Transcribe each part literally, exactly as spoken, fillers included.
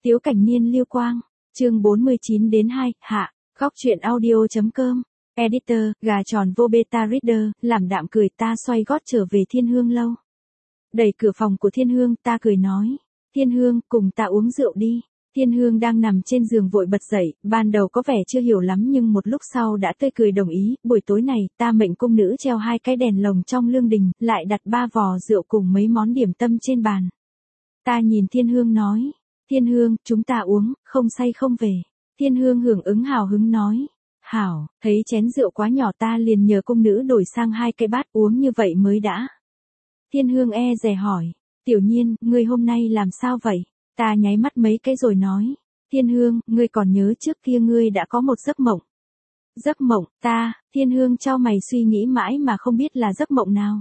Tiếu Cảnh Niên Lưu Quang, chương bốn mươi chín đến hai, hạ, góc truyện audio.com, editor, gà tròn vô beta reader, làm đạm cười ta xoay gót trở về Thiên Hương lâu. Đẩy cửa phòng của Thiên Hương ta cười nói, Thiên Hương, cùng ta uống rượu đi. Thiên Hương đang nằm trên giường vội bật dậy, ban đầu có vẻ chưa hiểu lắm nhưng một lúc sau đã tươi cười đồng ý, buổi tối này ta mệnh cung nữ treo hai cái đèn lồng trong lương đình, lại đặt ba vò rượu cùng mấy món điểm tâm trên bàn. Ta nhìn Thiên Hương nói, Thiên Hương, chúng ta uống, không say không về. Thiên Hương hưởng ứng hào hứng nói, hảo, thấy chén rượu quá nhỏ ta liền nhờ cung nữ đổi sang hai cái bát uống như vậy mới đã. Thiên Hương e dè hỏi, Tiểu Nhiên, ngươi hôm nay làm sao vậy? Ta nháy mắt mấy cái rồi nói, Thiên Hương, ngươi còn nhớ trước kia ngươi đã có một giấc mộng. Giấc mộng, ta, Thiên Hương chau mày suy nghĩ mãi mà không biết là giấc mộng nào.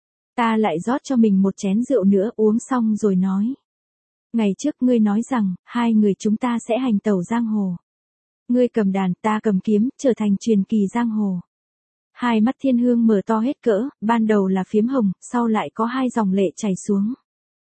Ta lại rót cho mình một chén rượu nữa uống xong rồi nói. Ngày trước ngươi nói rằng, hai người chúng ta sẽ hành tẩu giang hồ. Ngươi cầm đàn, ta cầm kiếm, trở thành truyền kỳ giang hồ. Hai mắt Thiên Hương mở to hết cỡ, ban đầu là phiếm hồng, sau lại có hai dòng lệ chảy xuống.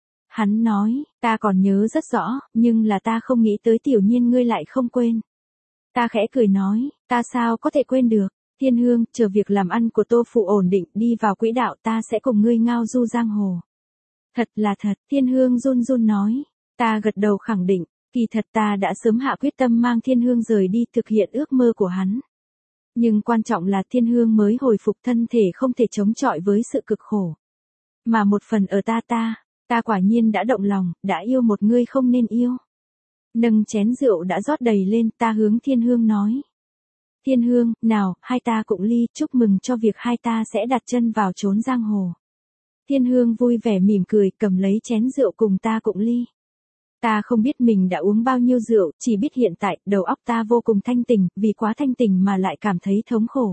Hắn nói, ta còn nhớ rất rõ, nhưng là ta không nghĩ tới Tiểu Nhiên ngươi lại không quên. Ta khẽ cười nói, ta sao có thể quên được, Thiên Hương, chờ việc làm ăn của Tô Phụ ổn định đi vào quỹ đạo ta sẽ cùng ngươi ngao du giang hồ. Thật là thật, Thiên Hương run run nói, ta gật đầu khẳng định, kỳ thật ta đã sớm hạ quyết tâm mang Thiên Hương rời đi thực hiện ước mơ của hắn. Nhưng quan trọng là Thiên Hương mới hồi phục thân thể không thể chống chọi với sự cực khổ. Mà một phần ở ta ta. Ta quả nhiên đã động lòng, đã yêu một người không nên yêu. Nâng chén rượu đã rót đầy lên, ta hướng Thiên Hương nói. Thiên Hương, nào, hai ta cũng ly, chúc mừng cho việc hai ta sẽ đặt chân vào chốn giang hồ. Thiên Hương vui vẻ mỉm cười, cầm lấy chén rượu cùng ta cũng ly. Ta không biết mình đã uống bao nhiêu rượu, chỉ biết hiện tại, đầu óc ta vô cùng thanh tỉnh, vì quá thanh tỉnh mà lại cảm thấy thống khổ.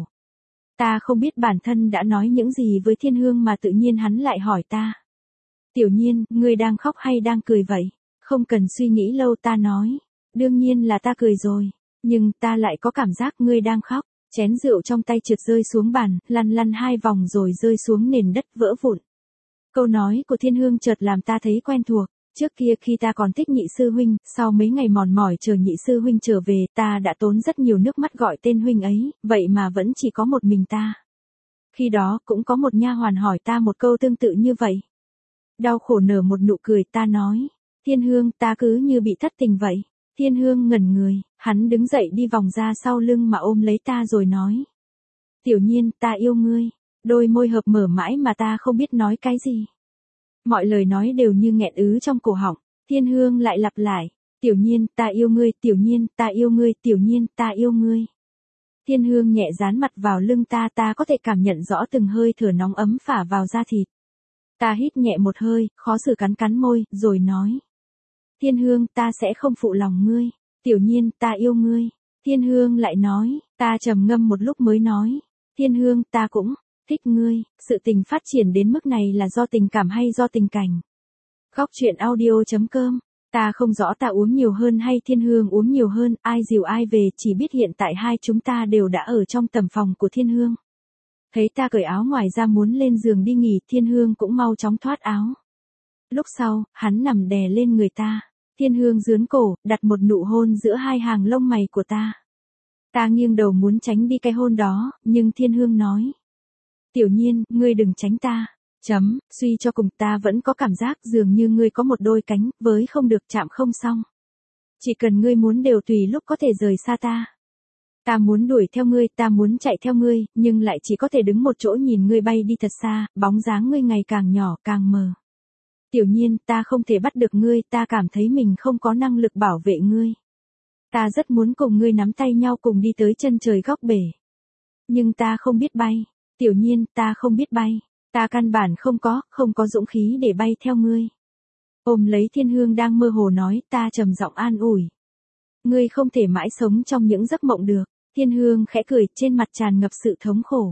Ta không biết bản thân đã nói những gì với Thiên Hương mà tự nhiên hắn lại hỏi ta. Tiểu Nhiên, ngươi đang khóc hay đang cười vậy? Không cần suy nghĩ lâu ta nói. Đương nhiên là ta cười rồi. Nhưng ta lại có cảm giác ngươi đang khóc. Chén rượu trong tay trượt rơi xuống bàn, lăn lăn hai vòng rồi rơi xuống nền đất vỡ vụn. Câu nói của Thiên Hương chợt làm ta thấy quen thuộc. Trước kia khi ta còn thích nhị sư huynh, sau mấy ngày mòn mỏi chờ nhị sư huynh trở về, ta đã tốn rất nhiều nước mắt gọi tên huynh ấy, vậy mà vẫn chỉ có một mình ta. Khi đó cũng có một nha hoàn hỏi ta một câu tương tự như vậy. Đau khổ nở một nụ cười ta nói, Thiên Hương ta cứ như bị thất tình vậy. Thiên Hương ngẩn người, hắn đứng dậy đi vòng ra sau lưng mà ôm lấy ta rồi nói. Tiểu Nhiên ta yêu ngươi, đôi môi hợp mở mãi mà ta không biết nói cái gì. Mọi lời nói đều như nghẹn ứ trong cổ họng, Thiên Hương lại lặp lại, Tiểu Nhiên ta yêu ngươi, Tiểu Nhiên ta yêu ngươi, Tiểu Nhiên ta yêu ngươi. Thiên Hương nhẹ dán mặt vào lưng ta ta có thể cảm nhận rõ từng hơi thở nóng ấm phả vào da thịt. Ta hít nhẹ một hơi, khó xử cắn cắn môi, rồi nói. Thiên Hương ta sẽ không phụ lòng ngươi, Tiểu Nhiên ta yêu ngươi. Thiên Hương lại nói, ta trầm ngâm một lúc mới nói. Thiên Hương ta cũng thích ngươi, sự tình phát triển đến mức này là do tình cảm hay do tình cảnh. Góc truyện audio.com, ta không rõ ta uống nhiều hơn hay Thiên Hương uống nhiều hơn, ai dìu ai về, chỉ biết hiện tại hai chúng ta đều đã ở trong tầm phòng của Thiên Hương. Thấy ta cởi áo ngoài ra muốn lên giường đi nghỉ, Thiên Hương cũng mau chóng thoát áo. Lúc sau, hắn nằm đè lên người ta. Thiên Hương giương cổ, đặt một nụ hôn giữa hai hàng lông mày của ta. Ta nghiêng đầu muốn tránh đi cái hôn đó, nhưng Thiên Hương nói. Tiểu Nhiên, ngươi đừng tránh ta. Chấm, suy cho cùng ta vẫn có cảm giác dường như ngươi có một đôi cánh, với không được chạm không xong. Chỉ cần ngươi muốn đều tùy lúc có thể rời xa ta. Ta muốn đuổi theo ngươi, ta muốn chạy theo ngươi, nhưng lại chỉ có thể đứng một chỗ nhìn ngươi bay đi thật xa, bóng dáng ngươi ngày càng nhỏ càng mờ. Tiểu Nhiên, ta không thể bắt được ngươi, ta cảm thấy mình không có năng lực bảo vệ ngươi. Ta rất muốn cùng ngươi nắm tay nhau cùng đi tới chân trời góc bể. Nhưng ta không biết bay. Tiểu Nhiên, ta không biết bay. Ta căn bản không có, không có dũng khí để bay theo ngươi. Ôm lấy Thiên Hương đang mơ hồ nói, ta trầm giọng an ủi. Ngươi không thể mãi sống trong những giấc mộng được. Thiên Hương khẽ cười, trên mặt tràn ngập sự thống khổ.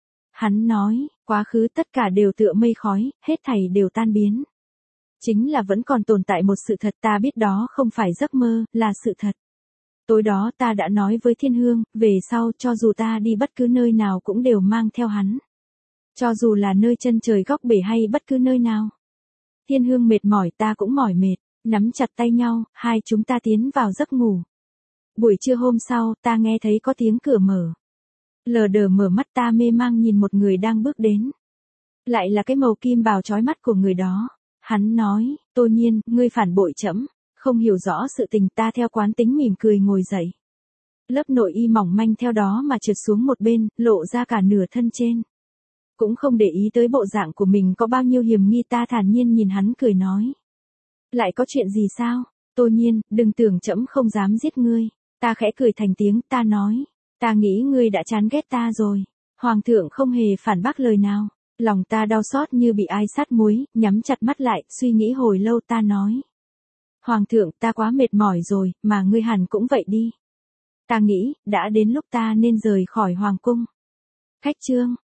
Hắn nói, quá khứ tất cả đều tựa mây khói, hết thảy đều tan biến. Chính là vẫn còn tồn tại một sự thật, ta biết đó không phải giấc mơ, là sự thật. Tối đó ta đã nói với Thiên Hương, về sau cho dù ta đi bất cứ nơi nào cũng đều mang theo hắn. Cho dù là nơi chân trời góc bể hay bất cứ nơi nào. Thiên Hương mệt mỏi ta cũng mỏi mệt. Nắm chặt tay nhau, hai chúng ta tiến vào giấc ngủ. Buổi trưa hôm sau, ta nghe thấy có tiếng cửa mở. Lờ đờ mở mắt, ta mê mang nhìn một người đang bước đến. Lại là cái màu kim bào chói mắt của người đó. Hắn nói, Tô Nhiên, ngươi phản bội trẫm. Không hiểu rõ sự tình. Ta theo quán tính mỉm cười ngồi dậy. Lớp nội y mỏng manh theo đó mà trượt xuống một bên, lộ ra cả nửa thân trên. Cũng không để ý tới bộ dạng của mình có bao nhiêu hiểm nghi, ta thản nhiên nhìn hắn cười nói. Lại có chuyện gì sao? Tô Nhiên, đừng tưởng trẫm không dám giết ngươi. Ta khẽ cười thành tiếng, ta nói. Ta nghĩ ngươi đã chán ghét ta rồi. Hoàng thượng không hề phản bác lời nào. Lòng ta đau xót như bị ai sát muối, nhắm chặt mắt lại, suy nghĩ hồi lâu, ta nói. Hoàng thượng, ta quá mệt mỏi rồi, mà ngươi hẳn cũng vậy đi. Ta nghĩ, đã đến lúc ta nên rời khỏi hoàng cung. Khách trương.